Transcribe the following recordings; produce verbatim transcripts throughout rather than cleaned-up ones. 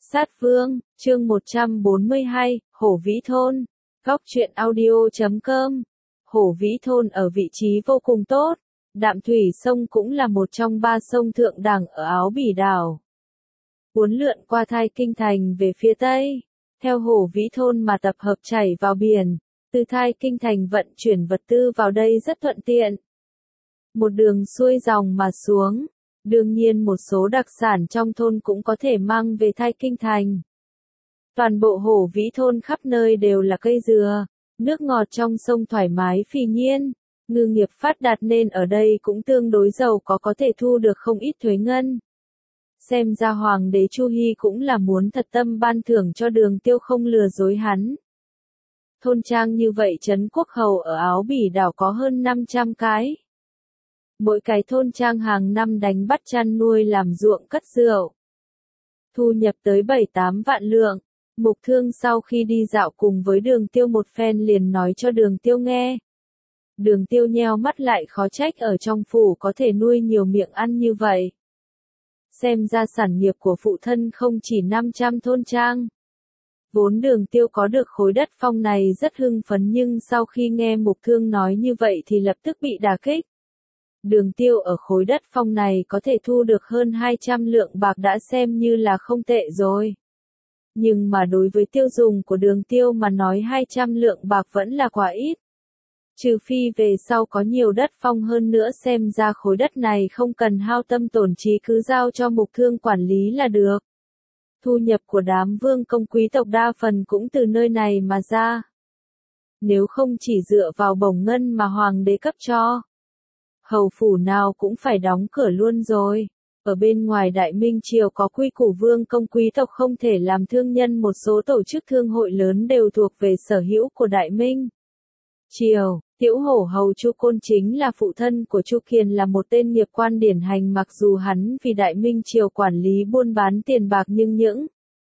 Sát Vương, chương một trăm bốn mươi hai, Hổ Vĩ Thôn. Góc truyện audio chấm com. Hổ Vĩ Thôn ở vị trí vô cùng tốt. Đạm Thủy Sông cũng là một trong ba sông thượng đẳng ở Áo Bỉ đảo. Uốn lượn qua Thai Kinh Thành về phía tây, theo Hổ Vĩ Thôn mà tập hợp chảy vào biển, từ Thai Kinh Thành vận chuyển vật tư vào đây rất thuận tiện. Một đường xuôi dòng mà xuống. Đương nhiên một số đặc sản trong thôn cũng có thể mang về Thai Kinh Thành. Toàn bộ Hổ Vĩ Thôn khắp nơi đều là cây dừa, nước ngọt trong sông thoải mái phì nhiên, ngư nghiệp phát đạt nên ở đây cũng tương đối giàu có có thể thu được không ít thuế ngân. Xem ra Hoàng đế Chu Hy cũng là muốn thật tâm ban thưởng cho Đường Tiêu không lừa dối hắn. Thôn trang như vậy trấn Quốc Hầu ở Áo Bỉ đảo có hơn năm trăm cái. Mỗi cái thôn trang hàng năm đánh bắt chăn nuôi làm ruộng cất rượu. Thu nhập tới bảy tám vạn lượng. Mục Thương sau khi đi dạo cùng với Đường Tiêu một phen liền nói cho Đường Tiêu nghe. Đường Tiêu nheo mắt lại khó trách ở trong phủ có thể nuôi nhiều miệng ăn như vậy. Xem ra sản nghiệp của phụ thân không chỉ năm trăm thôn trang. Vốn Đường Tiêu có được khối đất phong này rất hưng phấn nhưng sau khi nghe Mục Thương nói như vậy thì lập tức bị đả kích. Đường Tiêu ở khối đất phong này có thể thu được hơn hai trăm lượng bạc đã xem như là không tệ rồi. Nhưng mà đối với tiêu dùng của Đường Tiêu mà nói hai trăm lượng bạc vẫn là quá ít. Trừ phi về sau có nhiều đất phong hơn nữa xem ra khối đất này không cần hao tâm tổn trí cứ giao cho Mục Thương quản lý là được. Thu nhập của đám vương công quý tộc đa phần cũng từ nơi này mà ra. Nếu không chỉ dựa vào bổng ngân mà hoàng đế cấp cho, hầu phủ nào cũng phải đóng cửa luôn rồi. Ở bên ngoài Đại Minh Triều có quy củ vương công quý tộc không thể làm thương nhân, một số tổ chức thương hội lớn đều thuộc về sở hữu của Đại Minh Triều. Tiểu Hổ hầu Chu Côn chính là phụ thân của Chu Kiền, là một tên nghiệp quan điển hành, mặc dù hắn vì Đại Minh Triều quản lý buôn bán tiền bạc nhưng những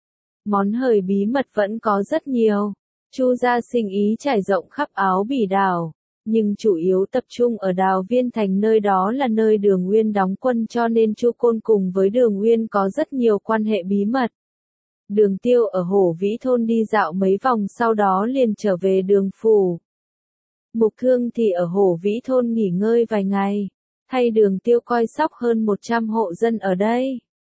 món hời bí mật vẫn có rất nhiều. Chu gia sinh ý trải rộng khắp Áo Bỉ đảo, nhưng chủ yếu tập trung ở Đào Viên Thành, nơi đó là nơi Đường Uyên đóng quân, cho nên Chu Côn cùng với Đường Uyên có rất nhiều quan hệ bí mật. Đường Tiêu ở Hổ Vĩ Thôn đi dạo mấy vòng sau đó liền trở về Đường phủ. Mục Thương thì ở Hổ Vĩ Thôn nghỉ ngơi vài ngày, thay Đường Tiêu coi sóc hơn một trăm hộ dân ở đây.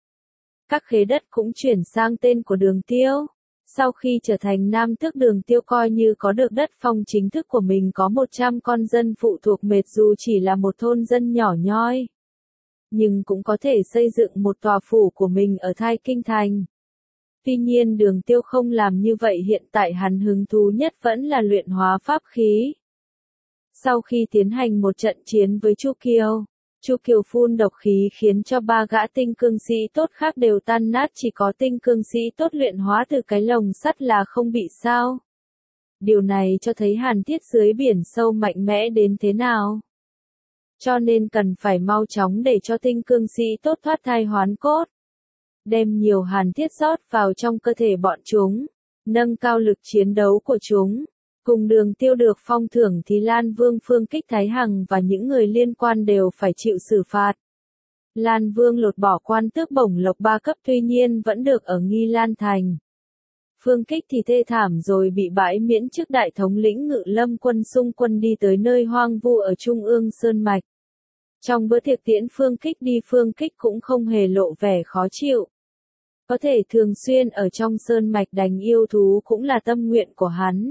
Các khế đất cũng chuyển sang tên của Đường Tiêu. Sau khi trở thành nam tước, Đường Tiêu coi như có được đất phong chính thức của mình, có một trăm con dân phụ thuộc mệt dù chỉ là một thôn dân nhỏ nhoi. Nhưng cũng có thể xây dựng một tòa phủ của mình ở Thai Kinh Thành. Tuy nhiên Đường Tiêu không làm như vậy, hiện tại hắn hứng thú nhất vẫn là luyện hóa pháp khí. Sau khi tiến hành một trận chiến với Chu Kiều, Chu Kiều phun độc khí khiến cho ba gã tinh cương sĩ tốt khác đều tan nát, chỉ có tinh cương sĩ tốt luyện hóa từ cái lồng sắt là không bị sao. Điều này cho thấy hàn thiết dưới biển sâu mạnh mẽ đến thế nào. Cho nên cần phải mau chóng để cho tinh cương sĩ tốt thoát thai hoán cốt. Đem nhiều hàn thiết rót vào trong cơ thể bọn chúng, nâng cao lực chiến đấu của chúng. Cùng Đường Tiêu được phong thưởng thì Lan Vương Phương Kích Thái Hằng và những người liên quan đều phải chịu xử phạt. Lan Vương lột bỏ quan tước bổng lộc ba cấp tuy nhiên vẫn được ở Nghi Lan Thành. Phương Kích thì thê thảm rồi bị bãi miễn chức đại thống lĩnh Ngự Lâm quân xung quân đi tới nơi hoang vu ở Trung ương Sơn Mạch. Trong bữa tiệc tiễn Phương Kích đi, Phương Kích cũng không hề lộ vẻ khó chịu. Có thể thường xuyên ở trong Sơn Mạch đánh yêu thú cũng là tâm nguyện của hắn.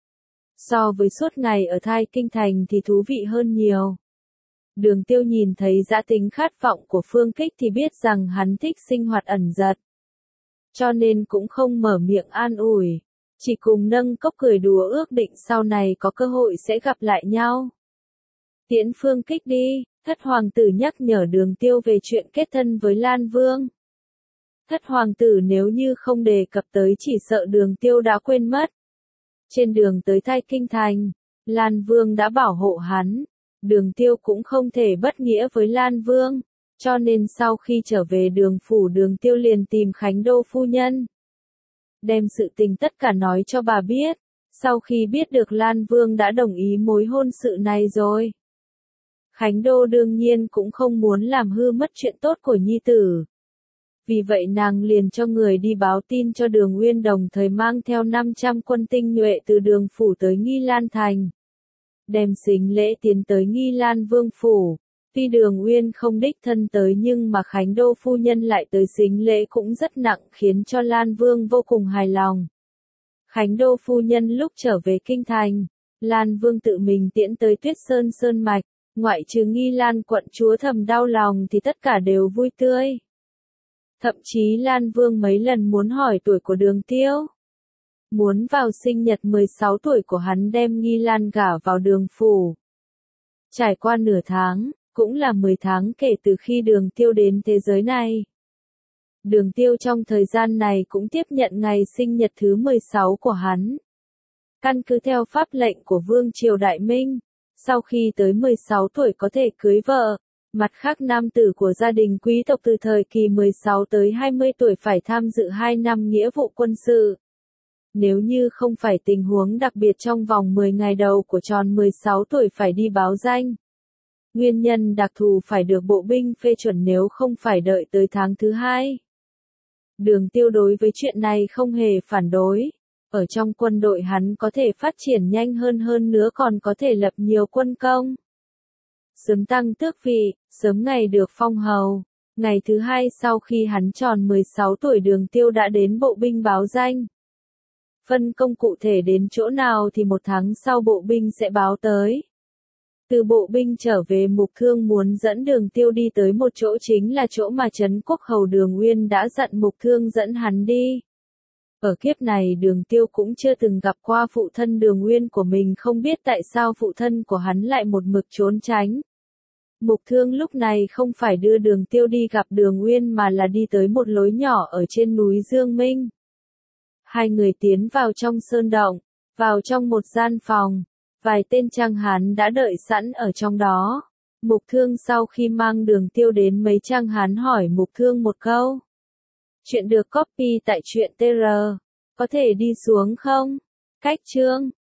So với suốt ngày ở Thai Kinh Thành thì thú vị hơn nhiều. Đường Tiêu nhìn thấy dã tính khát vọng của Phương Kích thì biết rằng hắn thích sinh hoạt ẩn dật. Cho nên cũng không mở miệng an ủi, chỉ cùng nâng cốc cười đùa ước định sau này có cơ hội sẽ gặp lại nhau. Tiễn Phương Kích đi, Thất Hoàng tử nhắc nhở Đường Tiêu về chuyện kết thân với Lan Vương. Thất Hoàng tử nếu như không đề cập tới chỉ sợ Đường Tiêu đã quên mất. Trên đường tới Thai Kinh Thành, Lan Vương đã bảo hộ hắn. Đường Tiêu cũng không thể bất nghĩa với Lan Vương, cho nên sau khi trở về Đường phủ, Đường Tiêu liền tìm Khánh Đô phu nhân, đem sự tình tất cả nói cho bà biết. Sau khi biết được Lan Vương đã đồng ý mối hôn sự này rồi, Khánh Đô đương nhiên cũng không muốn làm hư mất chuyện tốt của nhi tử. Vì vậy nàng liền cho người đi báo tin cho Đường Uyên đồng thời mang theo năm trăm quân tinh nhuệ từ Đường phủ tới Nghi Lan thành. Đem sính lễ tiến tới Nghi Lan vương phủ. Tuy Đường Uyên không đích thân tới nhưng mà Khánh Đô phu nhân lại tới sính lễ cũng rất nặng khiến cho Lan vương vô cùng hài lòng. Khánh Đô phu nhân lúc trở về kinh thành, Lan vương tự mình tiễn tới Tuyết Sơn Sơn Mạch, ngoại trừ Nghi Lan quận chúa thầm đau lòng thì tất cả đều vui tươi. Thậm chí Lan vương mấy lần muốn hỏi tuổi của Đường Tiêu. Muốn vào sinh nhật mười sáu tuổi của hắn đem Nghi Lan gả vào Đường phủ. Trải qua nửa tháng, cũng là mười tháng kể từ khi Đường Tiêu đến thế giới này. Đường Tiêu trong thời gian này cũng tiếp nhận ngày sinh nhật thứ mười sáu của hắn. Căn cứ theo pháp lệnh của Vương Triều Đại Minh, sau khi tới mười sáu tuổi có thể cưới vợ, mặt khác nam tử của gia đình quý tộc từ thời kỳ mười sáu tới hai mươi tuổi phải tham dự hai năm nghĩa vụ quân sự. Nếu như không phải tình huống đặc biệt trong vòng mười ngày đầu của tròn mười sáu tuổi phải đi báo danh. Nguyên nhân đặc thù phải được bộ binh phê chuẩn nếu không phải đợi tới tháng thứ hai. Đường Tiêu đối với chuyện này không hề phản đối. Ở trong quân đội hắn có thể phát triển nhanh hơn hơn nữa còn có thể lập nhiều quân công. Sớm tăng tước vị, sớm ngày được phong hầu. Ngày thứ hai sau khi hắn tròn mười sáu tuổi Đường Tiêu đã đến bộ binh báo danh. Phân công cụ thể đến chỗ nào thì một tháng sau bộ binh sẽ báo tới. Từ bộ binh trở về Mục Thương muốn dẫn Đường Tiêu đi tới một chỗ chính là chỗ mà Trấn Quốc Hầu Đường Uyên đã dặn Mục Thương dẫn hắn đi. Ở kiếp này Đường Tiêu cũng chưa từng gặp qua phụ thân Đường Uyên của mình không biết tại sao phụ thân của hắn lại một mực trốn tránh. Mục Thương lúc này không phải đưa Đường Tiêu đi gặp Đường Uyên mà là đi tới một lối nhỏ ở trên núi Dương Minh. Hai người tiến vào trong sơn động, vào trong một gian phòng. Vài tên trang hán đã đợi sẵn ở trong đó. Mục Thương sau khi mang Đường Tiêu đến mấy trang hán hỏi Mục Thương một câu. Chuyện được copy tại truyện tê rờ. Có thể đi xuống không? Cách chương.